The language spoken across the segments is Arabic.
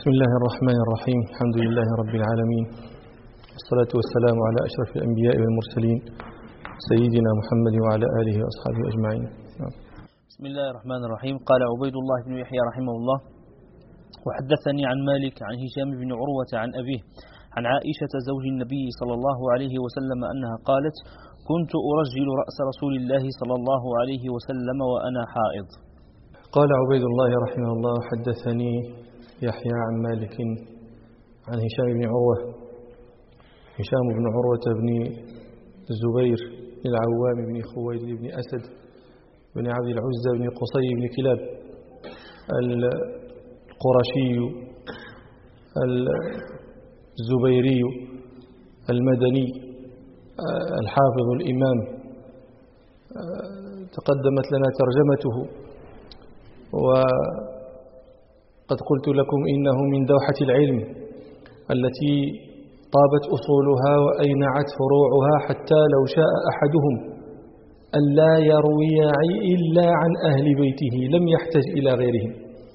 بسم الله الرحمن الرحيم. الحمد لله رب العالمين، والصلاة والسلام على أشرف الأنبياء والمرسلين سيدنا محمد وعلى آله وأصحابه أجمعين. بسم الله الرحمن الرحيم. قال عبيد الله بن يحيى رحمه الله: وحدثني عن مالك عن هشام بن عروة عن أبيه عن عائشة زوج النبي صلى الله عليه وسلم أنها قالت: كنت أرجل رأس رسول الله صلى الله عليه وسلم وأنا حائض. قال عبيد الله رحمه الله: حدثني يحيى عن مالك عن هشام بن عروة، هشام بن عروة بن الزبير العوام بن خويلد بن أسد بن عبد العزى بن قصي بن كلاب القرشي الزبيري المدني الحافظ الإمام. تقدمت لنا ترجمته، وقد قلت لكم إنه من دوحة العلم التي طابت أصولها وأينعت فروعها، حتى لو شاء أحدهم أن لا يروي إلا عن أهل بيته لم يحتج إلى غيرهم.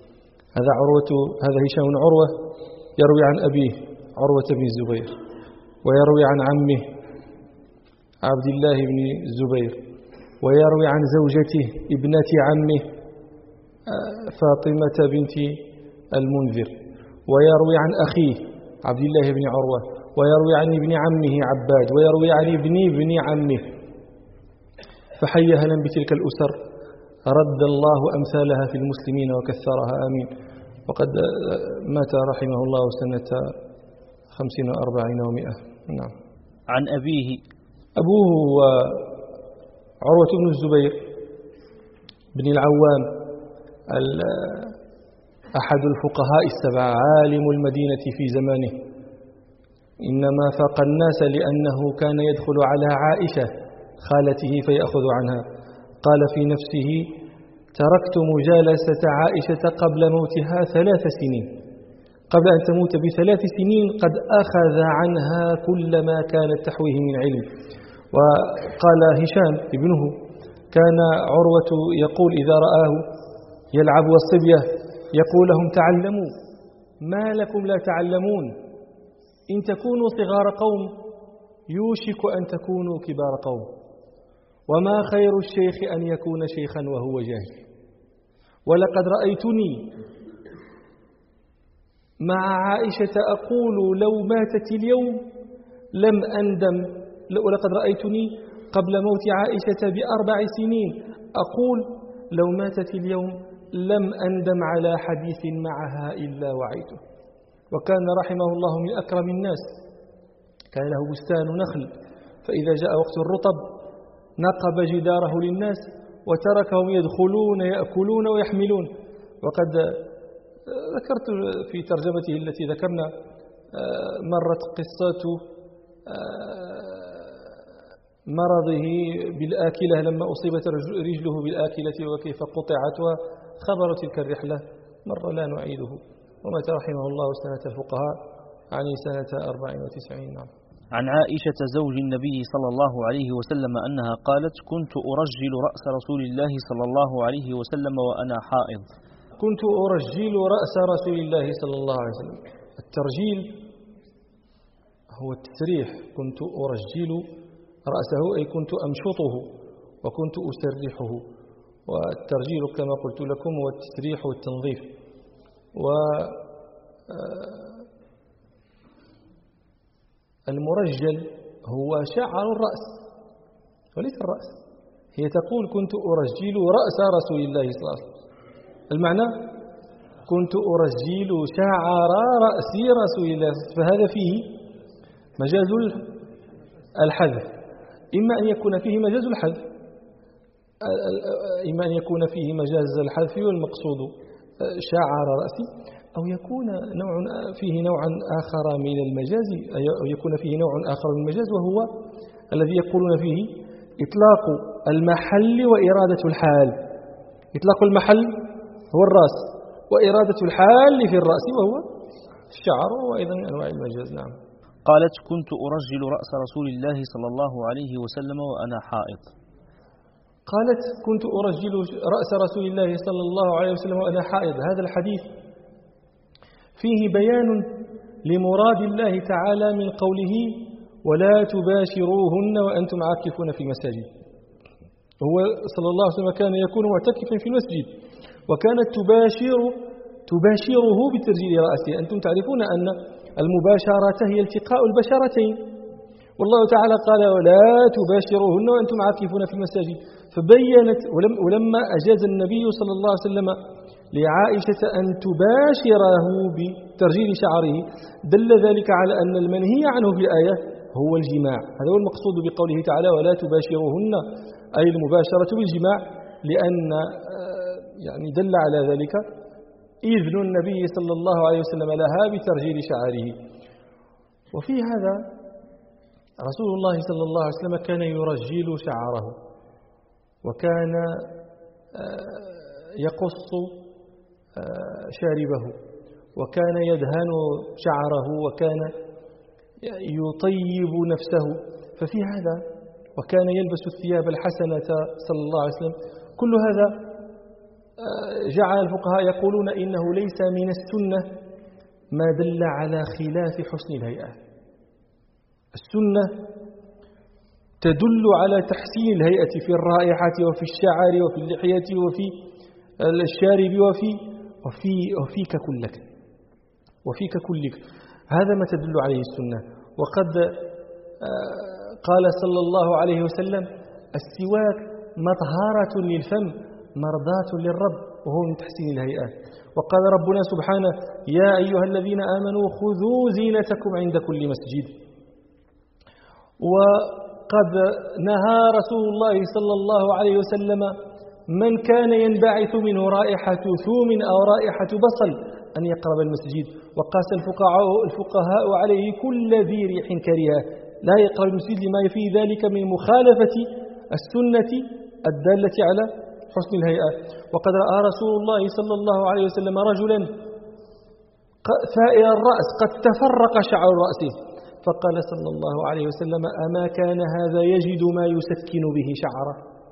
هذا هشام بن عروة يروي عن أبيه عروة بن الزبير، ويروي عن عمه عبد الله بن الزبير، ويروي عن زوجته ابنة عمه فاطمة بنت المنذر، ويروي عن أخيه عبد الله بن عروة، ويروي عن ابن عمه عباد، ويروي عن ابن عمه. فحي أهلا بتلك الأسر، رد الله أمثالها في المسلمين وكثرها، آمين. وقد مات رحمه الله سنة 50 و40 و100. نعم. عن أبيه، أبوه عروة بن الزبير بن العوام، أحد الفقهاء السبعة، عالم المدينة في زمانه، إنما فاق الناس لأنه كان يدخل على عائشة خالته فيأخذ عنها. قال في نفسه: تركت مجالسة عائشة قبل موتها 3 سنين، قبل أن تموت ب3 سنين قد أخذ عنها كل ما كانت تحويه من علم. وقال هشام ابنه: كان عروة يقول إذا رآه يلعب والصبية يقول لهم: تعلموا، ما لكم لا تعلمون؟ إن تكونوا صغار قوم يوشك أن تكونوا كبار قوم، وما خير الشيخ أن يكون شيخا وهو جاهل. ولقد رأيتني مع عائشة أقول لو ماتت اليوم لم أندم، ولقد رأيتني قبل موت عائشة ب4 سنين أقول لو ماتت اليوم لم أندم على حديث معها إلا وعيته. وكان رحمه الله من أكرم الناس، كان له بستان نخل، فإذا جاء وقت الرطب نقب جداره للناس وتركهم يدخلون يأكلون ويحملون. وقد ذكرت في ترجمته التي ذكرنا مرت قصة مرضه بالآكلة لما أصيبت رجله بالآكلة وكيف قطعت، وخبر تلك الرحلة مرة لا نعيده. ومات رحمه الله سنة الفقهاء، يعني سنة 94. نعم. عن عائشة زوج النبي صلى الله عليه وسلم أنها قالت: كنت أرجل رأس رسول الله صلى الله عليه وسلم وأنا حائض. كنت أرجل رأس رسول الله صلى الله عليه وسلم. الترجيل هو التسريح، كنت أرجل رأسه أي كنت أمشطه وكنت أسرحه. والترجيل كما قلت لكم هو التسريح والتنظيف. والمرجل هو شعر الرأس وليس الرأس. هي تقول: كنت أرجل رأس رسول الله صلى الله عليه وسلم، المعنى كنت أرجل شعر رأس رسول الله. فهذا فيه مجاز الحذف، إما أن يكون فيه مجاز الحذف، إما أن يكون فيه مجاز الحذف والمقصود شعر رأسي، أو يكون فيه نوعا آخر من المجاز، أو يكون فيه نوع آخر من المجاز، وهو الذي يقولون فيه إطلاق المحل وإرادة الحال. إطلاق المحل هو الرأس، وإرادة الحال في الرأس وهو الشعر، وأيضا أنواع المجاز. نعم. قالت: كنت أرجل رأس رسول الله صلى الله عليه وسلم وأنا حائض. قالت: كنت أرجل رأس رسول الله صلى الله عليه وسلم وأنا حائض. هذا الحديث فيه بيان لمراد الله تعالى من قوله ولا تباشروهن وأنتم عاكفون في المساجد. هو صلى الله عليه وسلم كان يكون معتكفا في المسجد، وكانت تباشره بترجيل رأسه. أنتم تعرفون أن المباشرة هي التقاء البشرتين، والله تعالى قال ولا تباشروهن وأنتم عاكفون في المساجد. فبينت ولما أجاز النبي صلى الله عليه وسلم لعائشة أن تباشره بترجيل شعره، دل ذلك على أن المنهي عنه في الآية هو الجماع. هذا هو المقصود بقوله تعالى ولا تباشروهن، أي المباشرة بالجماع، لأن يعني دل على ذلك إذن النبي صلى الله عليه وسلم لها بترجيل شعره. وفي هذا رسول الله صلى الله عليه وسلم كان يرجل شعره، وكان يقص شاربه، وكان يدهن شعره، وكان يطيب نفسه. ففي هذا وكان يلبس الثياب الحسنة صلى الله عليه وسلم. كل هذا جعل الفقهاء يقولون إنه ليس من السنة ما دل على خلاف حسن الهيئة. السنة تدل على تحسين الهيئة في الرائحة وفي الشعر وفي اللحية وفي الشارب وفيك كلك. هذا ما تدل عليه السنة. وقد قال صلى الله عليه وسلم السواك مطهرة للفم مرضاة للرب، وهو من تحسين الهيئات. وقال ربنا سبحانه يا أيها الذين آمنوا خذوا زينتكم عند كل مسجد. وقد نهى رسول الله صلى الله عليه وسلم من كان ينبعث منه رائحة ثوم أو رائحة بصل أن يقرب المسجد. وقاس الفقهاء عليه كل ذي ريح كريهة لا يقرب المسجد، لما في ذلك من مخالفة السنة الدالة على حسن الهيئة. وقد رأى رسول الله صلى الله عليه وسلم رجلا ثائر الرأس قد تفرق شعر رأسه، فقال صلى الله عليه وسلم أما كان هذا يجد ما يسكن به شعره.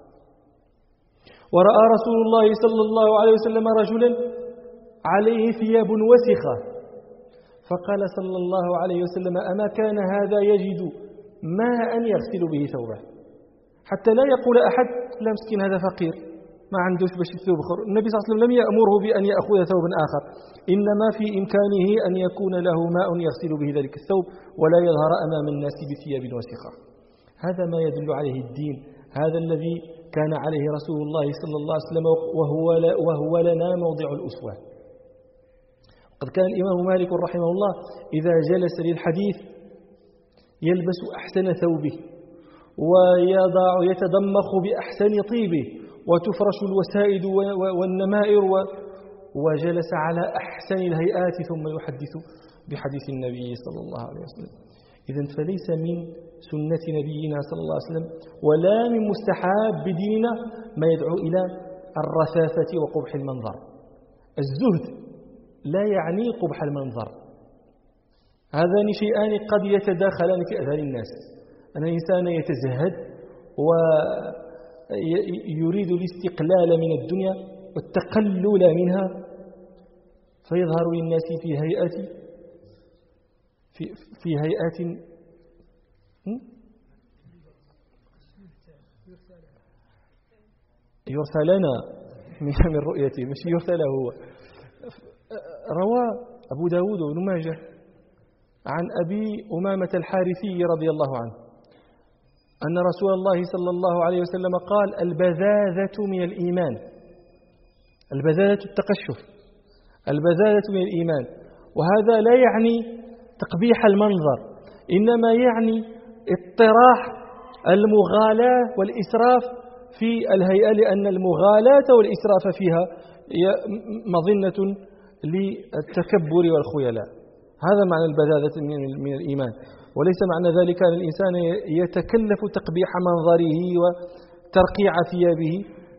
ورأى رسول الله صلى الله عليه وسلم رجلا عليه ثياب وسخة، فقال صلى الله عليه وسلم أما كان هذا يجد ماء يغسل به ثوبه، حتى لا يقول أحد لا مسكين هذا فقير ما عندوش باش يثوب اخر. النبي صلى الله عليه وسلم لم يأمره بأن يأخذ ثوبا آخر، إنما في إمكانه أن يكون له ماء يغسل به ذلك الثوب ولا يظهر أمام الناس بثياب وسخة. هذا ما يدل عليه الدين، هذا الذي كان عليه رسول الله صلى الله عليه وسلم، وهو لنا موضع الأسوة. قد كان الإمام مالك رحمه الله إذا جلس للحديث يلبس أحسن ثوبه ويتضمخ بأحسن طيبه وتفرش الوسائد والنمائر وجلس على أحسن الهيئات ثم يحدث بحديث النبي صلى الله عليه وسلم. إذن فليس من سنة نبينا صلى الله عليه وسلم ولا من مستحاب بديننا ما يدعو إلى الرثاثة وقبح المنظر. الزهد لا يعني قبح المنظر، هذان شيئان قد يتداخلان في أذهان الناس. أن الإنسان يتزهد ويريد الاستقلال من الدنيا والتقلل منها، فيظهر للناس في هيئات يرثى لنا من رؤيته، مش يرثى له هو. روى أبو داود وابن ماجه عن أبي أمامة الحارثي رضي الله عنه أن رسول الله صلى الله عليه وسلم قال البذاذة من الإيمان. البذاذة التقشف، البذاذة من الإيمان. وهذا لا يعني تقبيح المنظر، إنما يعني اطراح المغالاة والإسراف في الهيئة، لأن المغالاة والإسراف فيها مظنة للتكبر والخيلاء. هذا معنى البذاذة من الإيمان، وليس معنى ذلك أن الإنسان يتكلف تقبيح منظره وترقيع ثيابه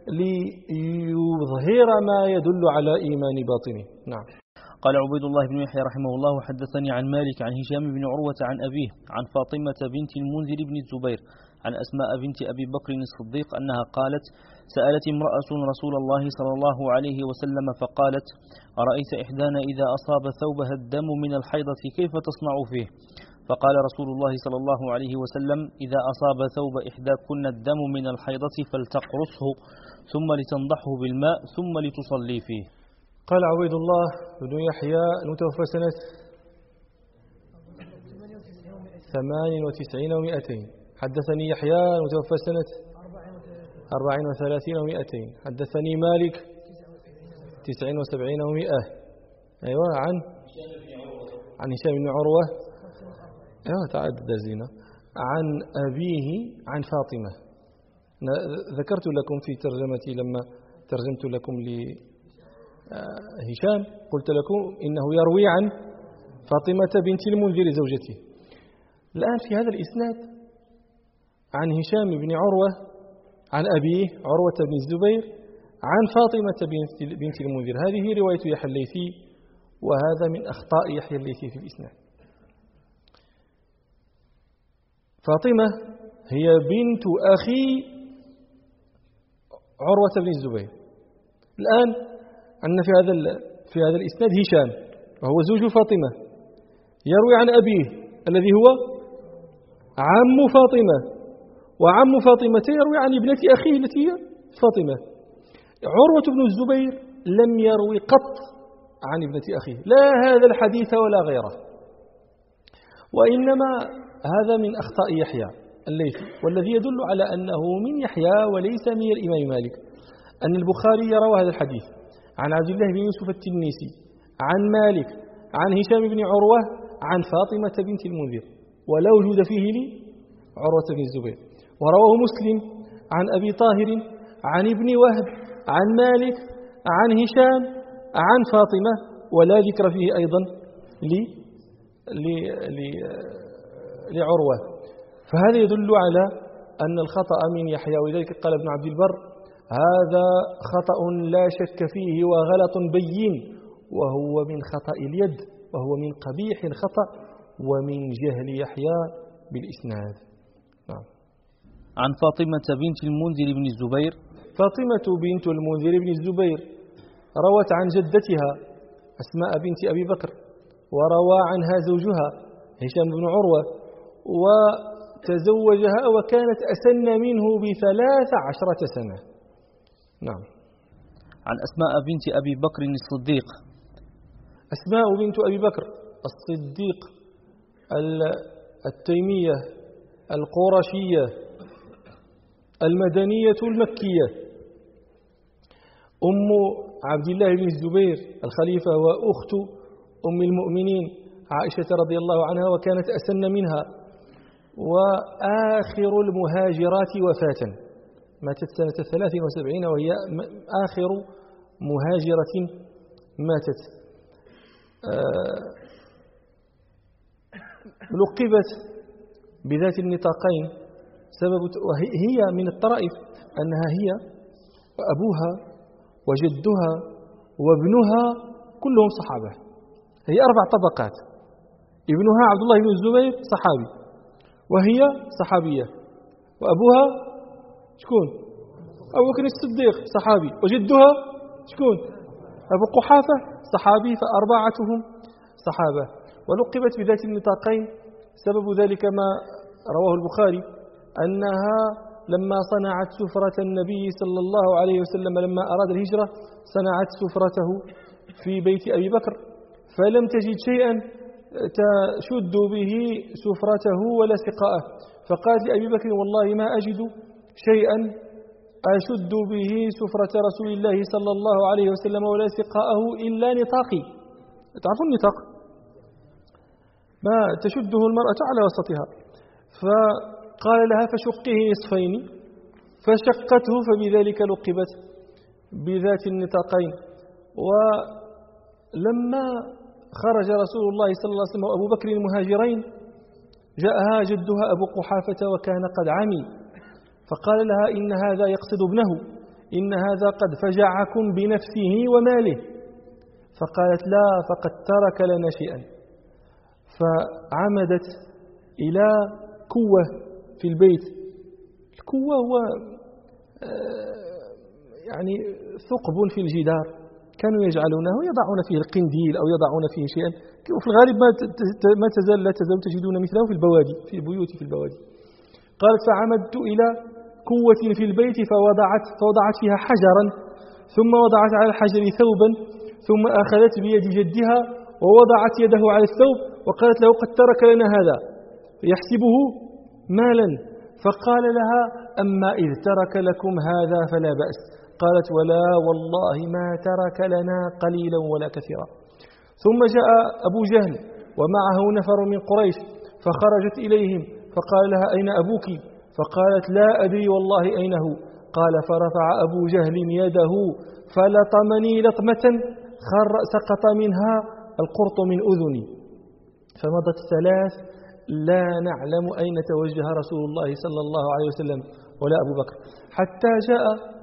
ليظهر ما يدل على إيمان باطنه. نعم. قال عبيد الله بن يحيى رحمه الله وحدثني عن مالك عن هشام بن عروة عن أبيه عن فاطمة بنت المنذر بن الزبير عن أسماء بنت أبي بكر الصديق أنها قالت: سألت امرأة رسول الله صلى الله عليه وسلم فقالت: أرأيت إحدانا إذا أصاب ثوبها الدم من الحيضة كيف تصنع فيه؟ فقال رسول الله صلى الله عليه وسلم: إذا أصاب ثوب إحداكن الدم من الحيضة فلتقرصه ثم لتنضحه بالماء ثم لتصلي فيه. قال عبيد الله بن يحيى المتوفى سنة 98 و200. حدثني يحيى المتوفى سنة 34 و200. حدثني مالك 79 و100. أيوة عن هشام بن عروة. أيوة تعدد زينة. عن أبيه عن فاطمة. ذكرت لكم في ترجمتي لما ترجمت لكم لهشام قلت لكم إنه يروي عن فاطمة بنت المنذر زوجته. الآن في هذا الإسناد عن هشام بن عروة عن أبيه عروة بن الزبير عن فاطمة بنت المنذر. هذه رواية يحيى الليثي، وهذا من أخطاء يحيى الليثي في الإسناد. فاطمة هي بنت أخي عروة بن الزبير. الآن عندنا في هذا الإسناد هشام وهو زوج فاطمة يروي عن أبيه الذي هو عم فاطمة، وعم فاطمة يروي عن ابنة أخيه التي هي فاطمة. عروة بن الزبير لم يروي قط عن ابنة أخيه، لا هذا الحديث ولا غيره، وإنما هذا من أخطاء يحيى الليثي. والذي يدل على أنه من يحيى وليس من الإمام مالك أن البخاري روى هذا الحديث عن عبد الله بن يوسف التنيسي عن مالك عن هشام بن عروة عن فاطمة بنت المنذر، ولا وجود فيه لعروة بن الزبير. ورواه مسلم عن أبي طاهر عن ابن وهب عن مالك عن هشام عن فاطمة، ولا ذكر فيه أيضا لعروة. فهذا يدل على أن الخطأ من يحيى، ولذلك قال ابن عبد البر: هذا خطأ لا شك فيه وغلط بين، وهو من خطأ اليد، وهو من قبيح الخطأ ومن جهل يحيى بالإسناد. نعم. عن فاطمة بنت المنذر بن الزبير. فاطمة بنت المنذر بن الزبير روت عن جدتها أسماء بنت أبي بكر، وروى عنها زوجها هشام بن عروة، وتزوجها وكانت أسن منه ب13 سنة. نعم. عن أسماء بنت أبي بكر الصديق. أسماء بنت أبي بكر الصديق التيمية القرشية المدنية المكية، أم عبد الله بن الزبير الخليفة، وأخت أم المؤمنين عائشة رضي الله عنها، وكانت أسن منها، وآخر المهاجرات وفاة، ماتت سنة 73 وهي آخر مهاجرة ماتت. لقبت بذات النطاقين وهي من الطرائف أنها هي وأبوها وجدها وابنها كلهم صحابة. هي 4 طبقات: ابنها عبد الله بن الزبير صحابي، وهي صحابية، وأبوها شكون؟ أبو بكر الصديق صحابي، وجدها شكون؟ أبو قحافة صحابي، فأربعتهم صحابة. ولقبت بذات النطاقين سبب ذلك ما رواه البخاري أنها لما صنعت سفرة النبي صلى الله عليه وسلم لما أراد الهجرة صنعت سفرته في بيت أبي بكر، فلم تجد شيئا تشد به سفرته ولا سقاءه، فقالت لأبي بكر: والله ما أجد شيئا أشد به سفرة رسول الله صلى الله عليه وسلم ولا سقاءه إلا نطاقي. تعرفون النطاق؟ ما تشده المرأة على وسطها. فقال لها: فشقه نصفين، فشقته، فبذلك لقبت بذات النطاقين. ولما خرج رسول الله صلى الله عليه وسلم وأبو بكر المهاجرين جاءها جدها أبو قحافة وكان قد عمي، فقال لها: إن هذا يقصد ابنه، إن هذا قد فجعكم بنفسه وماله. فقالت: لا، فقد ترك لنا شيئا. فعمدت إلى كوة في البيت الكوة هو يعني ثقب في الجدار كانوا يجعلونه يضعون فيه القنديل أو يضعون فيه شيئا، وفي الغالب لا تزال تجدون مثله في البوادي، في البيوت في البوادي. قالت فعمدت إلى كوة في البيت فوضعت فيها حجرا، ثم وضعت على الحجر ثوبا، ثم أخذت بيد جدها ووضعت يده على الثوب وقالت له قد ترك لنا هذا يحسبه مالا، فقال لها أما إذ ترك لكم هذا فلا بأس. قالت ولا والله ما ترك لنا قليلا ولا كثيرا. ثم جاء أبو جهل ومعه نفر من قريش فخرجت إليهم فقال لها أين أبوك؟ فقالت لا أدري والله أين هو. قال فرفع أبو جهل يده فلطمني لطمة سقط منها القرط من أذني، فمضت 3 لا نعلم أين توجه رسول الله صلى الله عليه وسلم ولا أبو بكر، حتى جاء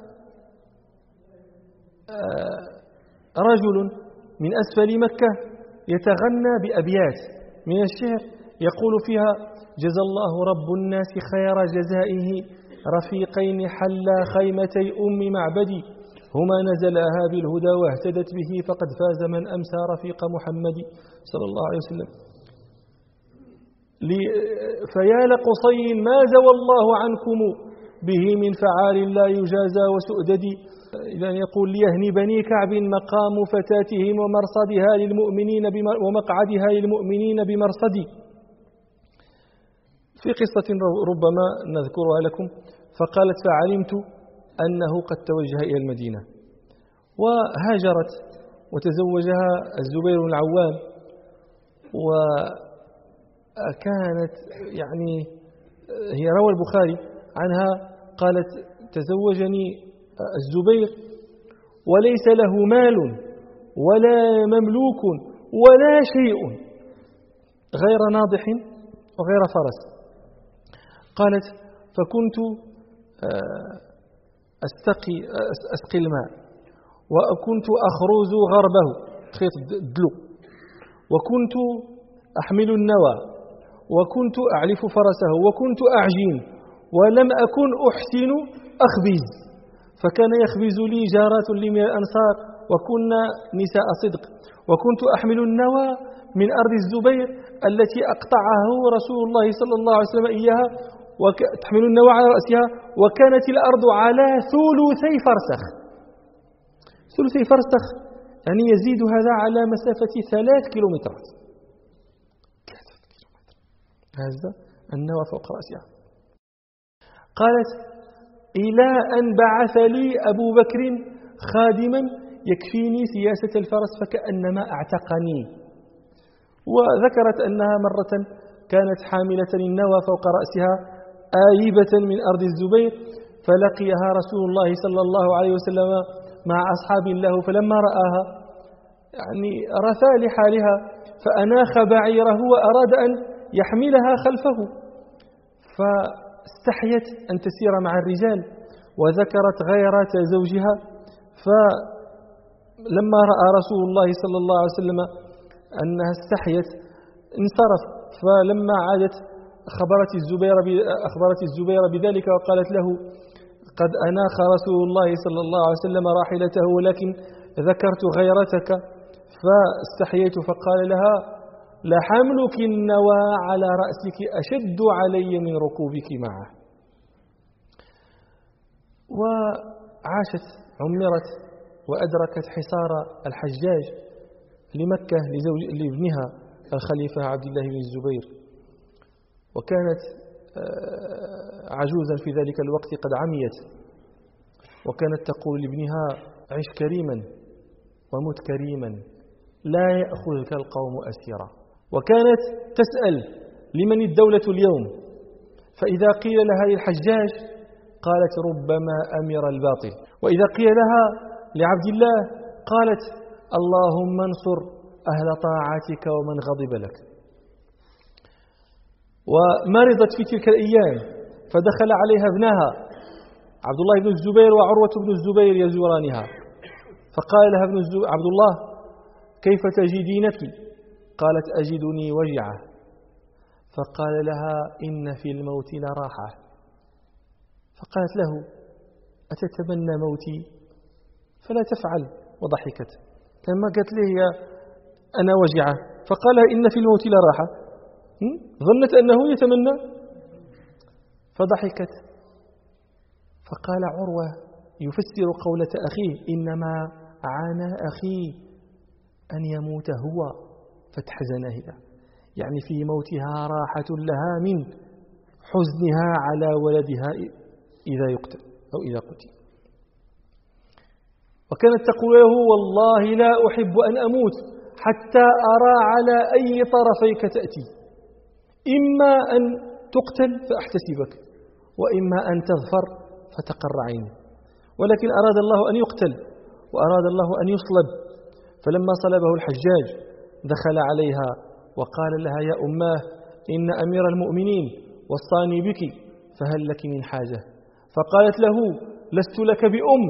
رجل من أسفل مكة يتغنى بأبيات من الشعر يقول فيها جزى الله رب الناس خير جزائه رفيقين حلا خيمتي أم معبدي هما نزلاها بالهدى واهتدت به فقد فاز من أمسى رفيق محمد صلى الله عليه وسلم. فيا لقصي ما زوى الله عنكم به من فعال لا يجازى وسؤددي، إلى أن يقول ليهني بني كعب مقام فتاتهم ومرصدها للمؤمنين ومقعدها للمؤمنين بمرصدي. في قصة ربما نذكرها لكم، فقالت فعلمت أنه قد توجه إلى المدينة وهاجرت وتزوجها الزبير بن العوام، وكانت يعني هي روى البخاري عنها قالت تزوجني الزبير وليس له مال ولا مملوك ولا شيء غير ناضح وغير فرس. قالت فكنت أسقي الماء وكنت أخرز غربه خيط الدلو وكنت أحمل النوى وكنت أعلف فرسه وكنت أعجين ولم أكن أحسن أخبز، فكان يخبز لي جارات لي من الأنصار وكنا نساء صدق، وكنت أحمل النوى من أرض الزبير التي أقطعه رسول الله صلى الله عليه وسلم إياها وتحمل النوى على رأسها، وكانت الأرض على ثلثي فرسخ. ثلثي فرسخ يعني يزيد هذا على مسافة 3 كيلومترات. هذا النوى فوق رأسها. قالت إلى أن بعث لي أبو بكر خادما يكفيني سياسة الفرس فكأنما اعتقني. وذكرت أنها مرة كانت حاملة النوى فوق رأسها آيبة من أرض الزبير، فلقيها رسول الله صلى الله عليه وسلم مع أصحاب له، فلما رآها يعني رثى لحالها فأناخ بعيره وأراد أن يحملها خلفه، فاستحيت أن تسير مع الرجال وذكرت غيرة زوجها، فلما رأى رسول الله صلى الله عليه وسلم أنها استحيت انصرف، فلما عادت أخبرت الزبير بذلك وقالت له قد أناخ رسول الله صلى الله عليه وسلم راحلته ولكن ذكرت غيرتك فاستحييت، فقال لها لحملك النوى على رأسك أشد علي من ركوبك معه. وعاشت عمرت وأدركت حصار الحجاج لمكة لابنها الخليفة عبد الله بن الزبير، وكانت عجوزا في ذلك الوقت قد عميت، وكانت تقول لابنها عش كريما ومت كريما لا يأخذك القوم أسيرا. وكانت تسأل لمن الدولة اليوم، فإذا قيل لها للحجاج قالت ربما أمر الباطل، وإذا قيل لها لعبد الله قالت اللهم انصر أهل طاعتك ومن غضب لك. ومرضت في تلك الأيام فدخل عليها ابنها عبد الله بن الزبير وعروة بن الزبير يزورانها، فقال لها عبد الله كيف تجدينك؟ قالت أجدني وجعة، فقال لها إن في الموت لراحة، فقالت له: أتتمنى موتي؟ فلا تفعل. وضحكت. لما قالت له أنا وجعة، فقال إن في الموت لراحة، ظنت أنه يتمنى فضحكت. فقال عروة يفسر قولة أخيه: إنما عانى أخي أن يموت هو فتحزن هي، يعني في موتها راحة لها من حزنها على ولدها إذا يقتل أو إذا قتل. وكانت تقول له: والله لا أحب أن أموت حتى أرى على أي طرفيك تأتي، إما أن تقتل فأحتسبك، وإما أن تظفر فتقر عيني. ولكن أراد الله أن يقتل وأراد الله أن يصلب. فلما صلبه الحجاج دخل عليها وقال لها: يا أماه، إن أمير المؤمنين وصاني بك، فهل لك من حاجة؟ فقالت له: لست لك بأم،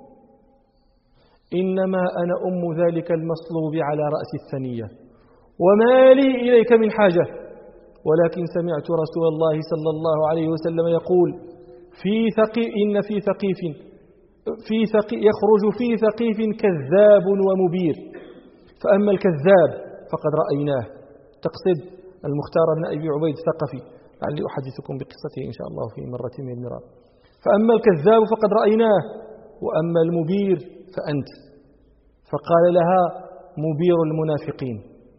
إنما أنا أم ذلك المصلوب على رأس الثنية، وما لي إليك من حاجة، ولكن سمعت رسول الله صلى الله عليه وسلم يقول: إن في ثقيف يخرج في ثقيف كذاب ومبير، فأما الكذاب فقد رأيناه. تقصد المختار بن أبي عبيد الثقفي، لعلي أحدثكم بقصته إن شاء الله في مرة من المرات. فأما الكذاب فقد رأيناه، وأما المبير فأنت. فقال لها: مبير المنافقين،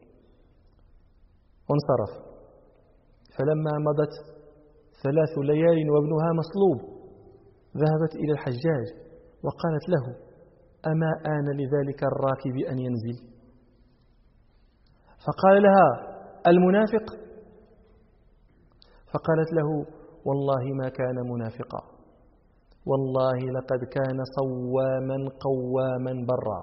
وانصرف. فلما مضت 3 ليال وابنها مصلوب، ذهبت إلى الحجاج وقالت له: أما آن لذلك الراكب أن ينزل؟ فقال لها: المنافق؟ فقالت له: والله ما كان منافقا، والله لقد كان صواما قواما برا.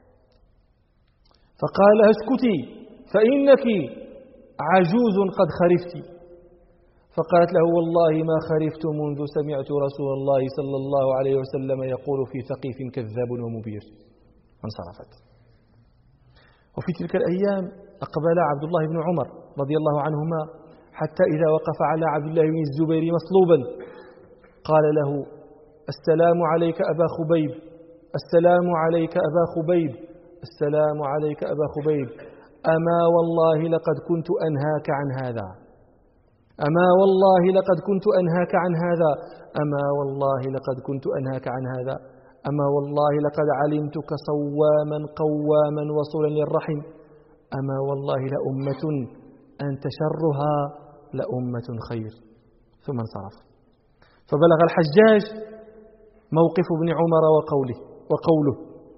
فقال لها: اسكتي فإنك عجوز قد خرفتِ. فقالت له: والله ما خرفت منذ سمعت رسول الله صلى الله عليه وسلم يقول: في ثقيف كذاب ومبير. وانصرفت. وفي تلك الأيام أقبل عبد الله بن عمر رضي الله عنهما، حتى إذا وقف على عبد الله بن الزبير مصلوبا قال له: السلام عليك أبا خبيب، السلام عليك أبا خبيب، السلام عليك أبا خبيب، أما والله لقد كنت أنهاك عن هذا، أما والله لقد كنت أنهاك عن هذا، أما والله لقد كنت أنهاك عن هذا، أما والله لقد علمتك صواما قواما وصلا للرحم، أما والله لأمة أنت شرها لأمة خير. ثم انصرف. فبلغ الحجاج موقف ابن عمر وقوله،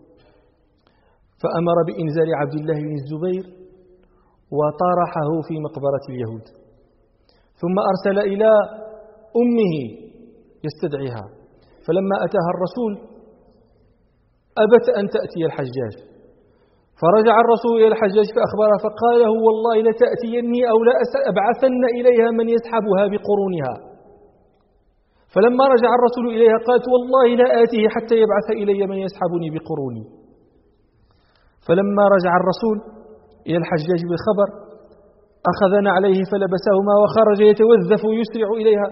فأمر بإنزال عبد الله بن الزبير وطرحه في مقبرة اليهود، ثم أرسل إلى أمه يستدعيها. فلما أتاها الرسول أبت أن تأتي الحجاج، فرجع الرسول إلى الحجاج فأخبرها فقال له: والله لتأتيني أو لأبعثن إليها من يسحبها بقرونها. فلما رجع الرسول إليها قالت: والله لا آتيه حتى يبعث إلي من يسحبني بقروني. فلما رجع الرسول إلى الحجاج بالخبر أخذ نعليه فلبسهما وخرج يتوذف يسرع إليها.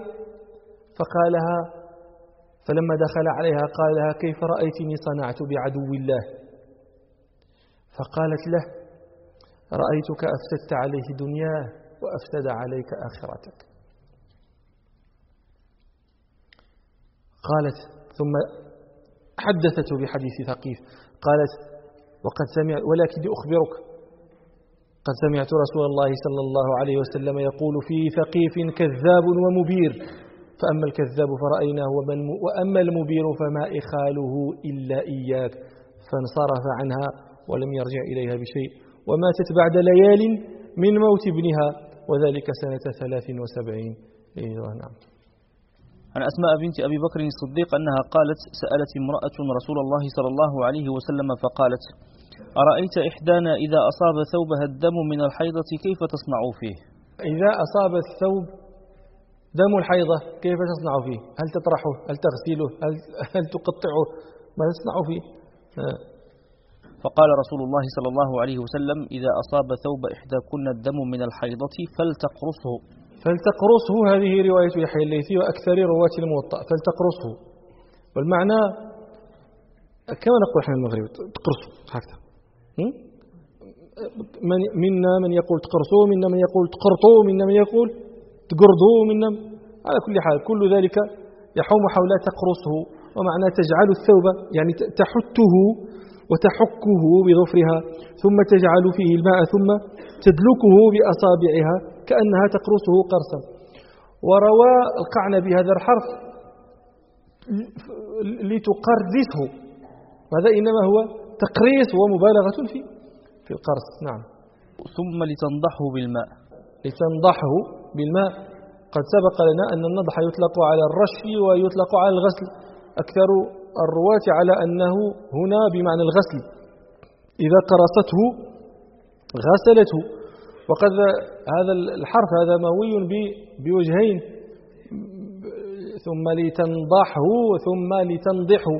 فلما دخل عليها قال لها: كيف رأيتني صنعت بعدو الله؟ فقالت له: رأيتك أفسدت عليه دنياه وأفسد عليك آخرتك. قالت ثم حدثته بحديث ثقيف، قالت: وقد سمعت، ولكن أخبرك، قد سمعت رسول الله صلى الله عليه وسلم يقول: في ثقيف كذاب ومبير، فأما الكذاب فرأيناه، وأما المبير فما إخاله إلا إياك. فانصرف عنها ولم يرجع إليها بشيء، وماتت بعد ليال من موت ابنها، وذلك سنة 73 هجرة. نعم. عن أسماء بنت أبي بكر الصديق أنها قالت: سألت امرأة رسول الله صلى الله عليه وسلم فقالت: أرأيت إحدانا إذا أصاب ثوبها الدم من الحيضة كيف تصنع فيه؟ إذا أصاب الثوب دم الحيضة كيف تصنع فيه؟ هل تطرحه؟ هل تغسله؟ هل تقطعه؟ ما تصنع فيه؟ فقال رسول الله صلى الله عليه وسلم: إذا أصاب ثوب إحداكن الدم من الحيضة فلتقرصه، فلتقرصه، هذه رواية يحيى الليثي وأكثر رواة الموطأ، فلتقرصه. والمعنى كما نقول احنا المغرب تقرصوا هكذا. منا من يقول تقرصوا، منا من يقول تقرطوا، منا من يقول تقردوا، منا. على كل حال كل ذلك يحوم حول تقرصه، ومعنى تجعل الثوب يعني تحته وتحكه بظفرها، ثم تجعل فيه الماء، ثم تدلكه بأصابعها كأنها تقرصه قرصا. وروى القعنبي هذا الحرف لتقرصه، وهذا إنما هو تقريص ومبالغة في القرص. نعم. ثم لتنضحه بالماء. لتنضحه بالماء. قد سبق لنا أن النضح يطلق على الرش ويطلق على الغسل، أكثر الرواة على أنه هنا بمعنى الغسل، إذا قرصته غسلته. وقد هذا الحرف هذا موي بوجهين، ثم لتنضحه ثم لتنضحه.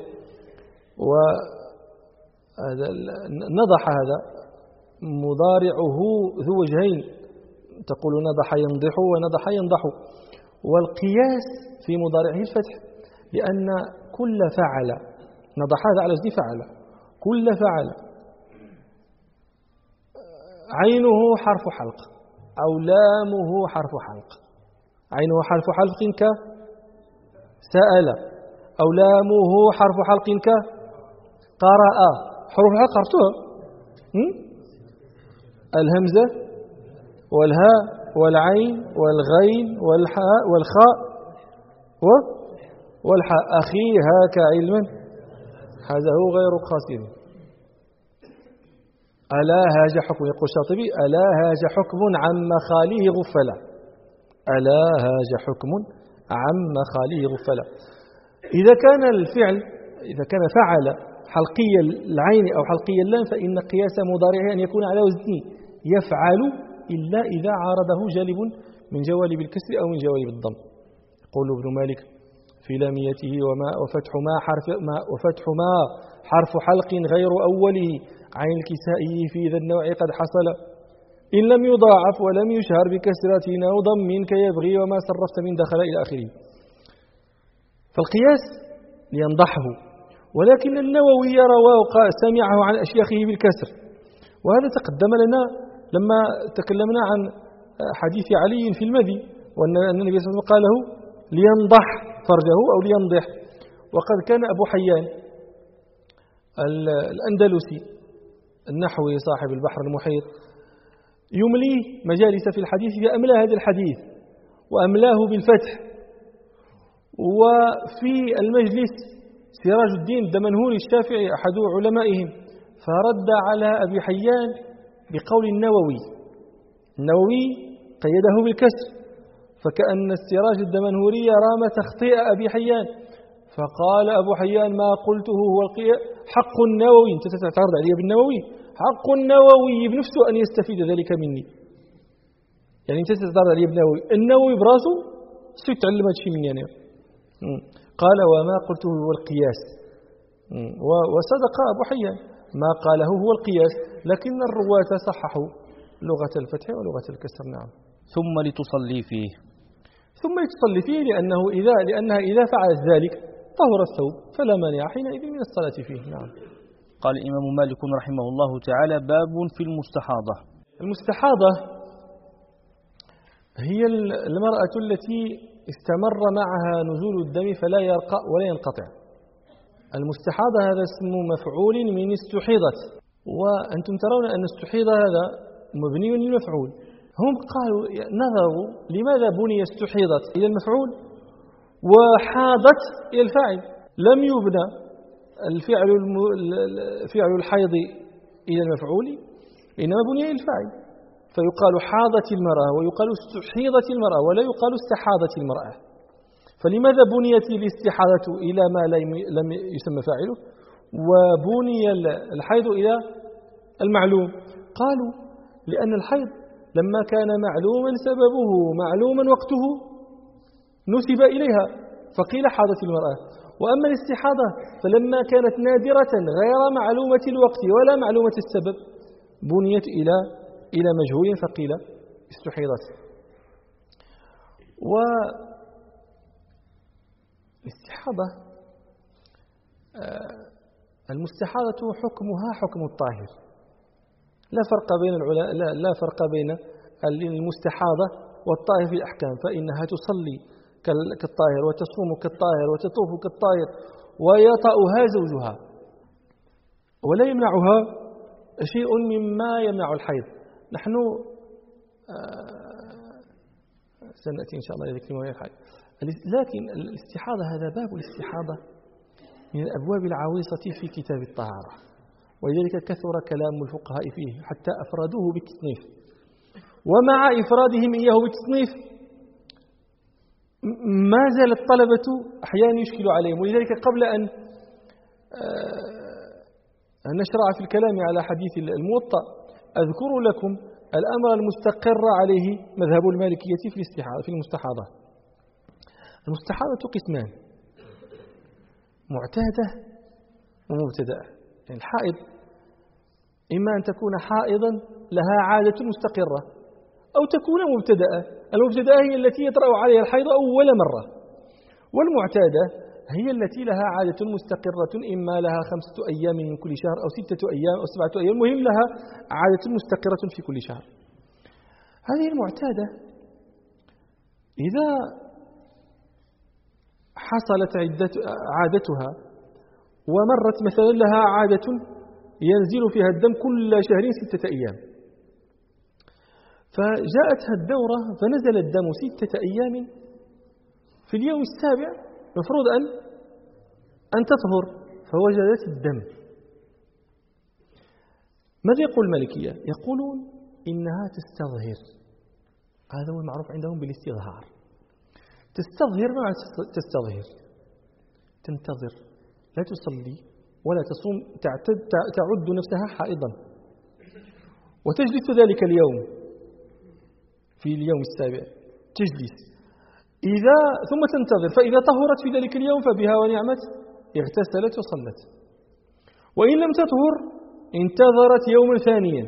وهذا نضح هذا مضارعه ذو وجهين، تقول نضح ينضح ونضح ينضح. والقياس في مضارعه الفتح، لأن كل فعل، نضح هذا على وزن فعل، كل فعل عينه حرف حلق أو لامه حرف حلق. عينه حرف حلق كسأل، أو لامه حرف حلق كقرأ. حروف الحلق عرفتوها؟ الهمزة والهاء والعين والغين والحاء والخاء والحاء. أخي هاك علما هذا هو غير قاصر. ألا هاج حكم، يقول الشاطبي ألا هاج حكم عم خاليه غفلا. ألا هاج حكم عم خاليه غفلا. إذا كان الفعل، إذا كان فعل حلقي العين أو حلقي اللام، فإن قياس مضارعه أن يكون على وزن يفعل، إلا إذا عارضه جالب من جوالب الكسر أو من جوالب الضم. يقول ابن مالك في لاميته وفتح ما حرف حلق غير أوله عين الكسائي في ذا النوع قد حصل، إن لم يضاعف ولم يشهر بكسرة أو ضم كيبغي وما صرفت من دخل إلى آخره. فالقياس لينضحه، ولكن النووي رواه سمعه عن أشياخه بالكسر، وهذا تقدم لنا لما تكلمنا عن حديث علي في المذي، وأن النبي صلى الله عليه وسلم قال له لينضح فرجه أو لينضح. وقد كان أبو حيان الأندلسي النحوي صاحب البحر المحيط يمليه مجالس في الحديث فأملى هذا الحديث وأملاه بالفتح. وفي المجلس سراج الدين الدمنهوري الشافعي أحد علمائهم فرد على أبي حيان بقول النووي قيده بالكسر، فكأن السراج الدمنهوري رام تخطئ أبي حيان، فقال أبو حيان ما قلته هو حق النووي. أنت تعترض علي بالنووي، حق النووي بنفسه أن يستفيد ذلك مني. يعني أنت تعترض علي بالنووي، النووي براسه سيتعلم هذا الشيء مني أنا. قال وما قلته هو القياس. وصدق أبو حيان، ما قاله هو القياس، لكن الرواة صححوا لغة الفتح ولغة الكسر. نعم. ثم لتصلي فيه. ثم لتصلي فيه لأنها إذا فعلت ذلك طهر الثوب فلا مانع حينئذ من الصلاة فيه. نعم. قال الإمام مالك رحمه الله تعالى باب في المستحاضة. المستحاضة هي المرأة التي استمر معها نزول الدم فلا يرقى ولا ينقطع. المستحاضة هذا اسم مفعول من استحيضت، وأنتم ترون أن استحيض هذا مبني للمفعول. هم قالوا نظروا لماذا بني استحيضت إلى المفعول وحاضت إلى الفاعل، لم يبنى فعل الحيض إلى المفعول، إنما بني إلى الفاعل، فيقال حاضت المرأة ويقال استحيضت المرأة ولا يقال استحاضت المرأة. فلماذا بنيت الاستحاضة إلى ما لم يسمى فاعله وبني الحيض إلى المعلوم؟ قالوا لأن الحيض لما كان معلوما سببه معلوما وقته نسب إليها فقيل حاضت المرأة، وأما الاستحاضة فلما كانت نادرة غير معلومة الوقت ولا معلومة السبب بنيت إلى مجهول فقيل استحيضت. والاستحاضة المستحاضة حكمها حكم الطاهر، لا فرق بين المستحاضة والطاهر في الأحكام، فإنها تصلي كالطاهر وتصوم كالطاهر وتطوف كالطاهر ويطأها زوجها ولا يمنعها شيء مما يمنع الحيض. نحن سنأتي إن شاء الله إلى كلمة الحيض، لكن الاستحاضة هذا باب الاستحاضة من الأبواب العويصة في كتاب الطهارة، ولذلك كثر كلام الفقهاء فيه حتى أفردوه بالتصنيف، ومع إفرادهم إياه بالتصنيف ما زال الطلبة أحيانا يشكل عليهم. ولذلك قبل أن نشرع في الكلام على حديث الموطأ أذكر لكم الأمر المستقر عليه مذهب المالكية في المستحاضة. المستحاضة قسمان: معتادة ومبتدأة. يعني الحائض إما أن تكون حائضا لها عادة مستقرة أو تكون مبتدأة. المبتدأة هي التي يطرأ عليها الحيض أول مرة، والمعتادة هي التي لها عادة مستقرة، إما لها 5 أيام من كل شهر أو 6 أيام أو 7 أيام، المهم لها عادة مستقرة في كل شهر. هذه المعتادة إذا حصلت عادتها ومرت مثلا لها عادة ينزل فيها الدم كل شهر 6 أيام، فجاءتها الدورة فنزل الدم 6 أيام، في اليوم السابع مفروض أن تطهر، فوجدت الدم. ماذا يقول المالكية؟ يقولون إنها تستظهر. هذا هو المعروف عندهم بالاستظهار. تستظهر، ما تستظهر؟ تنتظر، لا تصلي ولا تصوم، تعد نفسها حائضا، وتجلس ذلك اليوم في اليوم السابع تجلس ثم تنتظر، فإذا طهرت في ذلك اليوم فبها ونعمت، اغتسلت وصلت. وإن لم تطهر انتظرت يوما ثانيا،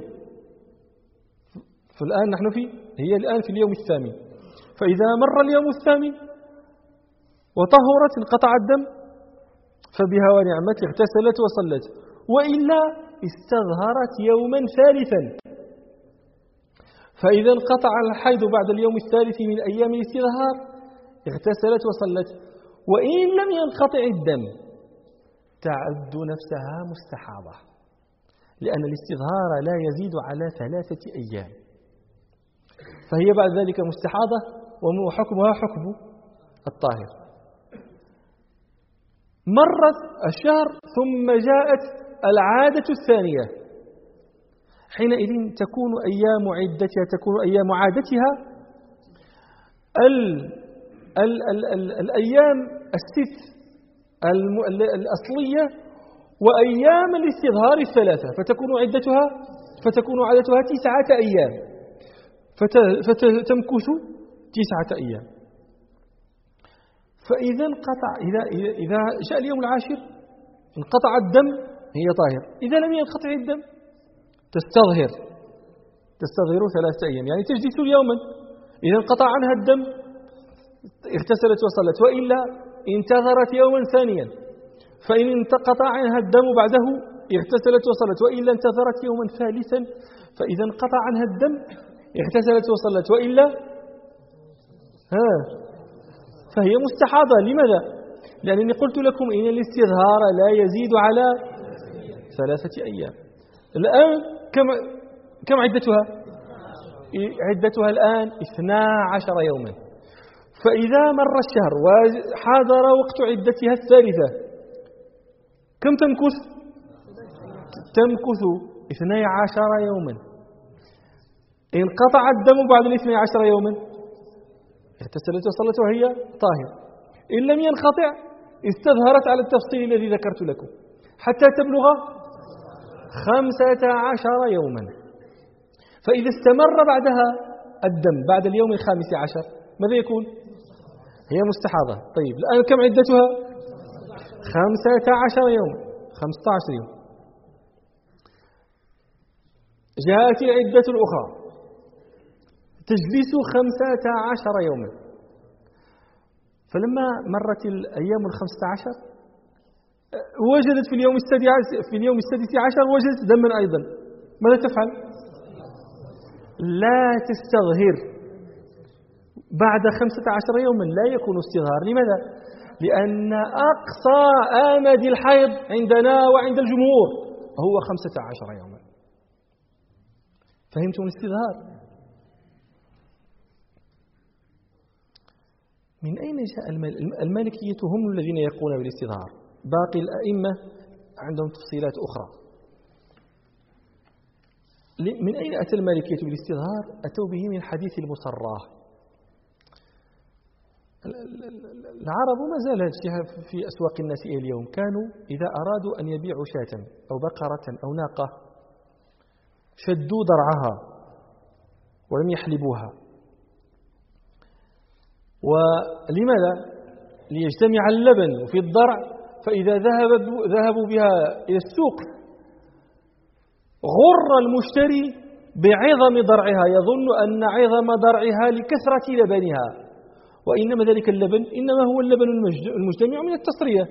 فالآن نحن هي الآن في اليوم الثامن، فإذا مر اليوم الثامن وطهرت انقطع الدم فبها ونعمت، اغتسلت وصلت. وإلا استظهرت يوما ثالثا، فإذا انقطع الحيض بعد اليوم الثالث من أيام الاستظهار اغتسلت وصلت. وإن لم ينقطع الدم تعد نفسها مستحاضة، لأن الاستظهار لا يزيد على 3 أيام، فهي بعد ذلك مستحاضة وحكمها حكم الطاهر. مرت الشهر ثم جاءت العادة الثانية، حينئذ تكون أيام عادتها الأيام الست الأصلية وأيام الاستظهار 3، فتكون عادتها 9 أيام، فتمكث 9 أيام. فإذا إذا جاء اليوم العاشر انقطع الدم هي طاهر. إذا لم ينقطع الدم تستظهر 3 أيام، يعني تجلس يوما، إذا انقطع عنها الدم اغتسلت وصلت، وإلا انتظرت يوما ثانيا، فإن انقطع عنها الدم بعده اغتسلت وصلت، وإلا انتظرت يوما ثالثا، فإذا انقطع عنها الدم اغتسلت وصلت، وإلا فهي مستحاضة. لماذا؟ لأنني قلت لكم إن الاستظهار لا يزيد على 3 أيام. الآن كم عدتها؟ عدتها الآن 12 يوما. فإذا مر الشهر وحاضر وقت عدتها 3 كم تمكث؟ تمكث 12 يوما. انقطع الدم بعد 12 يوما اغتسلت وصلت وهي طاهر. إن لم ينقطع استظهرت على التفصيل الذي ذكرت لكم حتى تبلغ 15 يوما. فإذا استمر بعدها الدم بعد اليوم 15 ماذا يكون؟ هي مستحاضة. طيب الآن كم عدتها؟ 15 يوم، 15 يوم. جاءت العدة الأخرى تجلس 15 يوما، فلما مرت الأيام 15 وجدت في اليوم السادس عشر وجدت دما أيضا. ماذا تفعل؟ لا تستظهر. بعد 15 يوما لا يكون استظهار. لماذا؟ لأن أقصى آمد الحيض عندنا وعند الجمهور هو 15 يوما. فهمتم الاستظهار؟ من أين جاء المالكية؟ هم الذين يقولون بالاستظهار. باقي الأئمة عندهم تفصيلات أخرى. من أين أتى المالكية بالاستظهار؟ أتوا به من حديث المصراه. العرب ما زالت في أسواق الناس اليوم كانوا إذا أرادوا أن يبيعوا شاة أو بقرة أو ناقة شدوا ضرعها ولم يحلبوها. ولماذا؟ ليجتمع اللبن في الضرع، فإذا ذهبوا بها إلى السوق غر المشتري بعظم ضرعها، يظن أن عظم ضرعها لكثرة لبنها، وإنما ذلك اللبن إنما هو اللبن المجتمع من التصرية.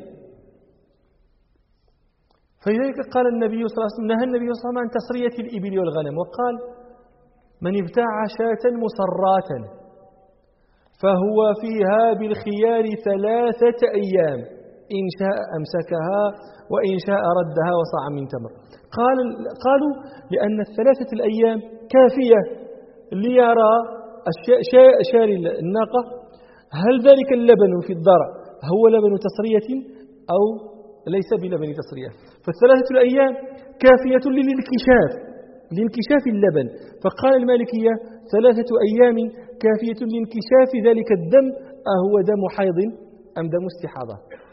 فلذلك قال النبي صلى الله عليه وسلم، نهى النبي صلى الله عليه وسلم عن تصرية الإبل والغنم، وقال من ابتاع شاة مصراة فهو فيها بالخيار 3 أيام إن شاء أمسكها وإن شاء ردها وصاع من تمر. قالوا لأن 3 الأيام كافية ليرى شاري الناقة هل ذلك اللبن في الضرع هو لبن تصرية أو ليس بلبن تصرية. ف3 الأيام كافية لانكشاف اللبن. فقال المالكية 3 أيام كافية لانكشاف ذلك الدم، أهو دم حيض أم دم استحاضة.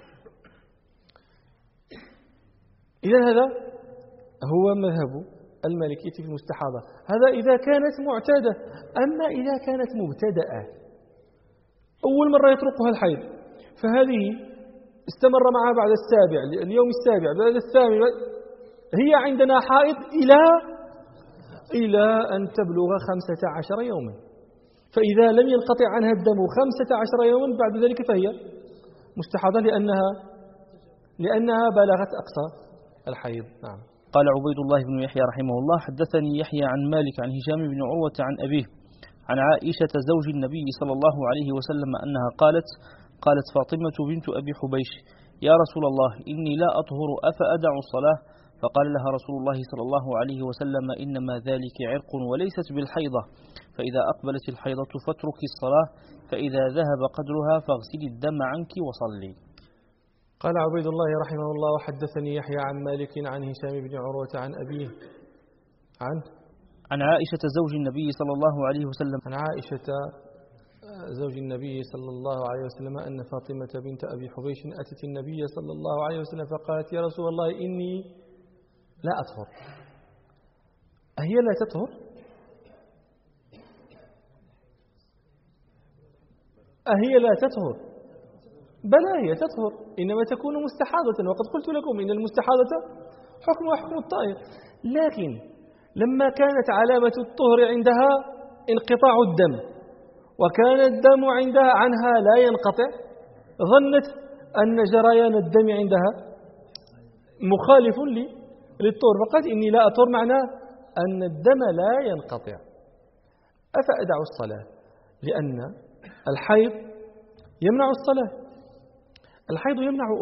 إذا هذا هو مذهب المالكية في المستحاضة. هذا إذا كانت معتادة. أما إذا كانت مبتدأة أول مرة يطرقها الحيض، فهذه استمر معها بعد اليوم السابع بعد الثامن، هي عندنا حائض إلى أن تبلغ 15 يوما. فإذا لم ينقطع عنها الدم 15 يوما بعد ذلك فهي مستحاضة لأنها بلغت أقصى الحيض. نعم. قال عبيد الله بن يحيى رحمه الله حدثني يحيى عن مالك عن هشام بن عروة عن أبيه عن عائشة زوج النبي صلى الله عليه وسلم أنها قالت فاطمة بنت أبي حبيش يا رسول الله إني لا أطهر أفأدع الصلاة؟ فقال لها رسول الله صلى الله عليه وسلم إنما ذلك عرق وليست بالحيضة، فإذا أقبلت الحيضة فاتركي الصلاة، فإذا ذهب قدرها فاغسلي الدم عنك وصلي. قال عبيد الله رحمه الله وحدثني يحيى عن مالك عن هشام بن عروة عن أبيه عن عائشة زوج النبي صلى الله عليه وسلم عن عائشة زوج النبي صلى الله عليه وسلم أن فاطمة بنت أبي حبيش أتت النبي صلى الله عليه وسلم فقالت يا رسول الله إني لا أطهر. أهي لا تطهر؟ أهي لا تطهر؟ بلى هي تطهر، إنما تكون مستحاضة، وقد قلت لكم إن المستحاضة حكم الطائر. لكن لما كانت علامة الطهر عندها انقطاع الدم وكان الدم عنها لا ينقطع، ظنت أن جريان الدم عندها مخالف للطهر، فقالت إني لا أطهر، معناه أن الدم لا ينقطع. أفأدع الصلاة؟ لأن الحيض يمنع الصلاة. الحيض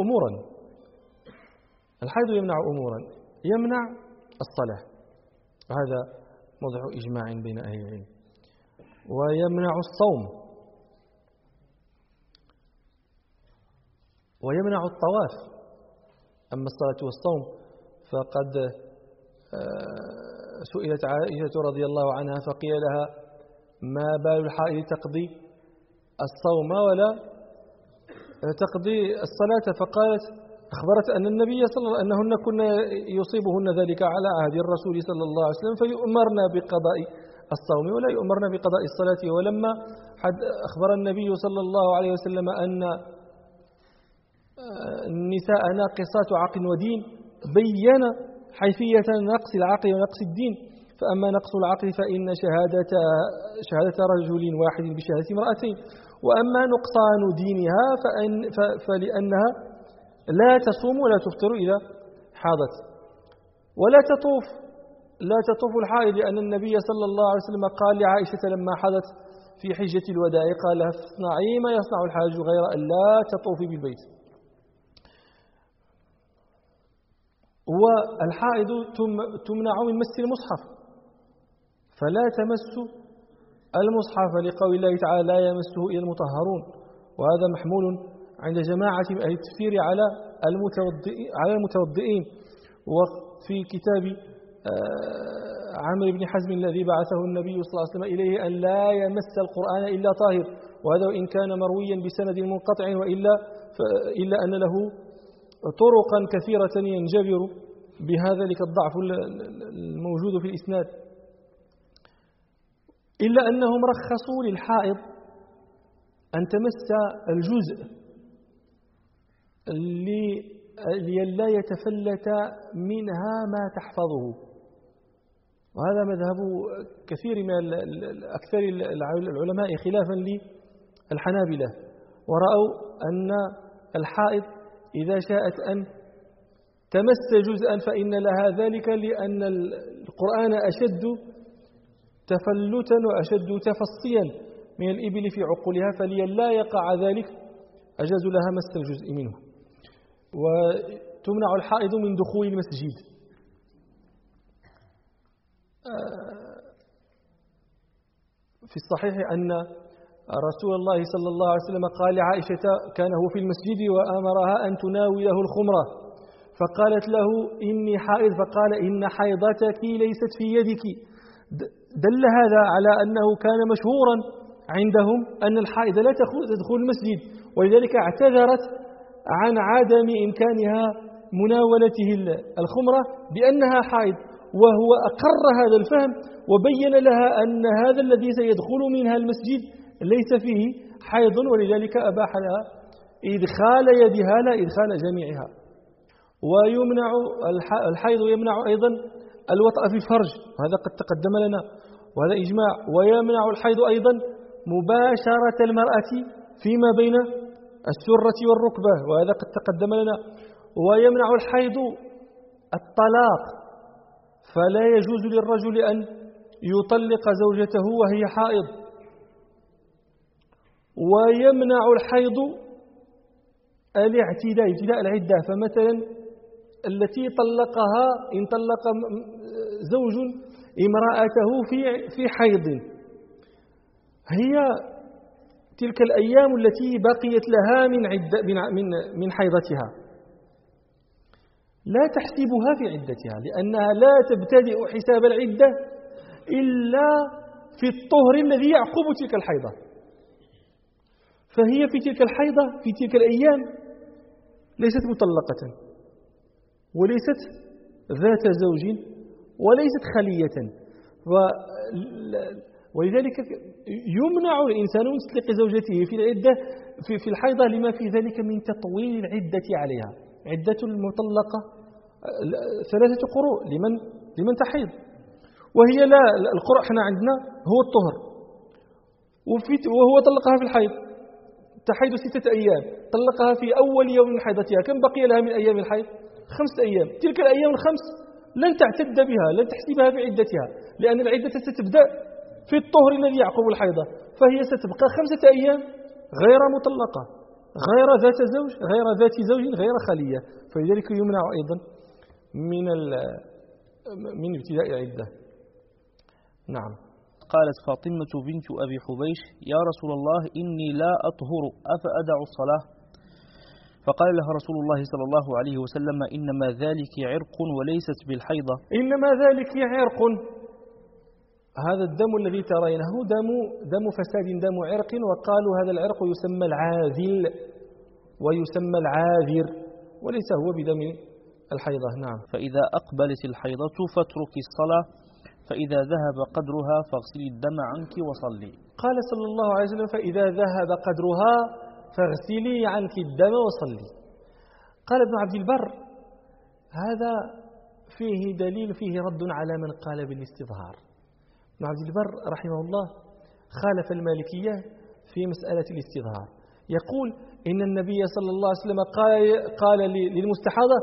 يمنع أمورا يمنع الصلاة، وهذا موضع إجماع بين أهل العلم. ويمنع الصوم ويمنع الطواف. أما الصلاة والصوم فقد سئلت عائشة رضي الله عنها فقيل لها ما بال الحائض تقضي الصوم ولا تقضي الصلاة؟ فقالت أخبرت أن النبي صلى الله عليه وسلم أنهن كنا يصيبهن ذلك على عهد الرسول صلى الله عليه وسلم فيؤمرنا بقضاء الصوم ولا يؤمرنا بقضاء الصلاة. ولما أخبر النبي صلى الله عليه وسلم أن النساء ناقصات عقل ودين بين حيثية نقص العقل ونقص الدين. فأما نقص العقل فإن شهادة رجل واحد بشهادة امرأتين، وأما نقصان دينها فلأنها لا تصوم ولا تفطر إذا حاضت. ولا تطوف الحائض، لأن النبي صلى الله عليه وسلم قال لعائشة لما حضت في حجة الوداع قال لها اصنعي ما يصنع الحاج غير أن لا تطوفي بالبيت. والحائض تمنع من مس المصحف، فلا تمس المصحف لقول الله تعالى لا يمسه إلا المطهرون، وهذا محمول عند جماعة من أهل التفسير على المتوضئين. وفي كتاب عمرو بن حزم الذي بعثه النبي صلى الله عليه وسلم إليه أن لا يمس القرآن إلا طاهر، وهذا وإن كان مرويا بسند منقطع إلا أن له طرقا كثيرة ينجبر بهذا ذلك الضعف الموجود في الإسناد، إلا أنهم رخصوا للحائض أن تمس الجزء لئلا يتفلت منها ما تحفظه. وهذا مذهب كثير من أكثر العلماء خلافا للحنابلة، ورأوا أن الحائض إذا شاءت أن تمس جزءا فإن لها ذلك، لأن القرآن أشد تفلتا وأشد تفصيا من الإبل في عقولها، فلئلا يقع ذلك أجاز لها مس الجزء منه. وتمنع الحائض من دخول المسجد. في الصحيح أن رسول الله صلى الله عليه وسلم قال لعائشة كان هو في المسجد وأمرها أن تناوله الخمرة، فقالت له إني حائض، فقال إن حيضتك ليست في يدك. دل هذا على أنه كان مشهورا عندهم أن الحائض لا تدخل المسجد، ولذلك اعتذرت عن عدم إمكانها مناولته الخمرة بأنها حائض، وهو أقر هذا الفهم وبين لها أن هذا الذي سيدخل منها المسجد ليس فيه حيض، ولذلك أباح لها إدخال يدها لا إدخال جميعها. ويمنع الحيض يمنع أيضا الوطأ في الفرج، وهذا قد تقدم لنا وهذا إجماع. ويمنع الحيض أيضا مباشرة المرأة فيما بين السرة والركبة، وهذا قد تقدم لنا. ويمنع الحيض الطلاق، فلا يجوز للرجل أن يطلق زوجته وهي حائض. ويمنع الحيض ابتداء العدة، فمثلا التي طلقها إن طلق زوج امرأته في حيض، هي تلك الأيام التي بقيت لها من حيضتها لا تحسبها في عدتها، لأنها لا تبتدئ حساب العدة إلا في الطهر الذي يعقب تلك الحيضة. فهي في تلك الحيضة في تلك الأيام ليست مطلقة وليست ذات زوج وليست خلية، ولذلك يمنع الإنسان من تطليق زوجته في العدة في الحيضة لما في ذلك من تطويل العدة عليها. عدة المطلقة 3 قروء لمن تحيض، وهي لا القرء احنا عندنا هو الطهر، وهو طلقها في الحيض تحيض 6 أيام، طلقها في أول يوم من حيضتها، كم بقي لها من أيام الحيض؟ 5 أيام. تلك الأيام ال5 لن تعتد بها، لن تحسبها في عدتها، لأن العدة ستبدأ في الطهر الذي يعقب الحيضة، فهي ستبقى 5 أيام غير مطلقة، غير ذات زوج، غير ذات زوج، غير خلية، فلذلك يمنع أيضا من ابتداء عدة. نعم. قالت فاطمة بنت أبي حبيش يا رسول الله إني لا أطهر أفأدع الصلاة؟ فقال لها رسول الله صلى الله عليه وسلم إنما ذلك عرق وليست بالحيضة. إنما ذلك عرق، هذا الدم الذي ترينه دم فساد، دم عرق، وقالوا هذا العرق يسمى العاذل ويسمى العاذر، وليس هو بدم الحيضة. نعم. فإذا أقبلت الحيضة فاتركي الصلاة، فإذا ذهب قدرها فاغسلي الدم عنك وصلي. قال صلى الله عليه وسلم فإذا ذهب قدرها فاغسلي عنك الدم وصلي. قال ابن عبد البر هذا فيه دليل، فيه رد على من قال بالاستظهار. ابن عبد البر رحمه الله خالف المالكية في مسألة الاستظهار. يقول إن النبي صلى الله عليه وسلم قال للمستحاضة: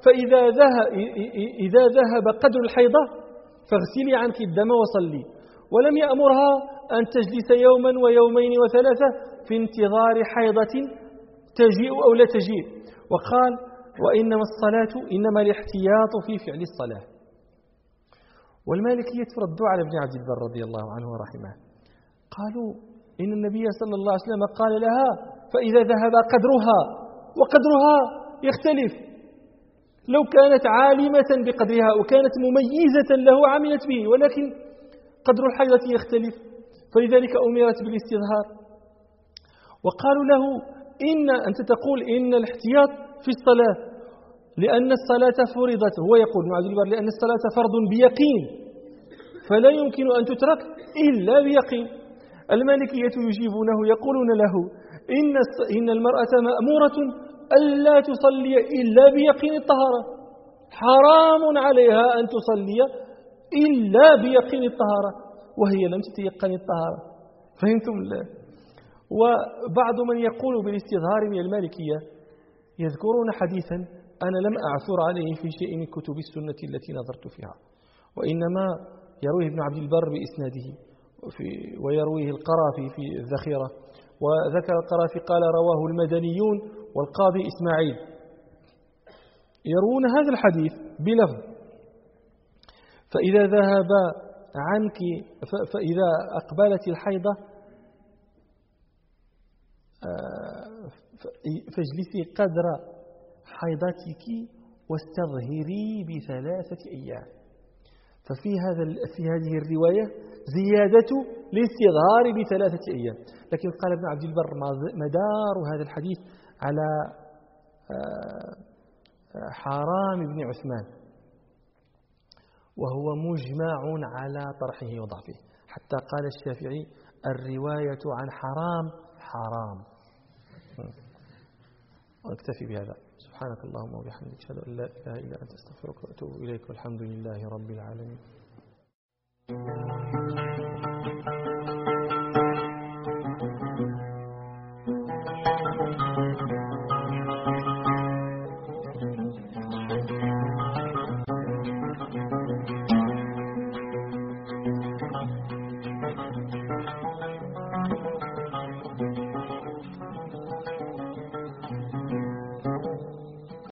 إذا ذهب قدر الحيضة فاغسلي عنك الدم وصلي، ولم يأمرها أن تجلس يوما ويومين وثلاثة في انتظار حيضة تجيء أو لا تجيء. وقال: وإنما الصلاة إنما الاحتياط في فعل الصلاة. والمالكية ردوا على ابن عبد البر رضي الله عنه ورحمه، قالوا إن النبي صلى الله عليه وسلم قال لها: فإذا ذهب قدرها، وقدرها يختلف، لو كانت عالمة بقدرها وكانت مميزة له عملت به، ولكن قدر الحيضة يختلف، فلذلك أمرت بالاستظهار. وقالوا له: أنت تقول إن الاحتياط في الصلاة لأن الصلاة فرضت. هو يقول ابن عبد البر: لأن الصلاة فرض بيقين، فلا يمكن أن تترك إلا بيقين. المالكية يجيبونه يقولون له: إن المرأة مأمورة ألا تصلي إلا بيقين الطهارة، حرام عليها أن تصلي إلا بيقين الطهارة، وهي لم تتيقن الطهارة. فهمتم؟ وبعض من يقول بالاستظهار من المالكية يذكرون حديثا أنا لم أعثر عليه في شيء من كتب السنة التي نظرت فيها، وإنما يرويه ابن عبد البر بإسناده، ويرويه القرافي في الذخيرة، وذكر القرافي قال: رواه المدنيون والقاضي إسماعيل، يروون هذا الحديث بلفظ: فإذا ذهب عنك، فإذا أقبلت الحيضة فاجلسي قدر حيضتك واستظهري ب3 أيام. في هذه الرواية زيادة الاستظهار ب3 أيام، لكن قال ابن عبد البر: مدار هذا الحديث على حرام بن عثمان، وهو مجمع على طرحه وضعفه، حتى قال الشافعي: الرواية عن حرام حرام. واكتفي بهذا. سبحانك اللهم وبحمدك، أشهد أن لا إله إلا أنت، أستغفرك وأتوب إليك، والحمد لله رب العالمين.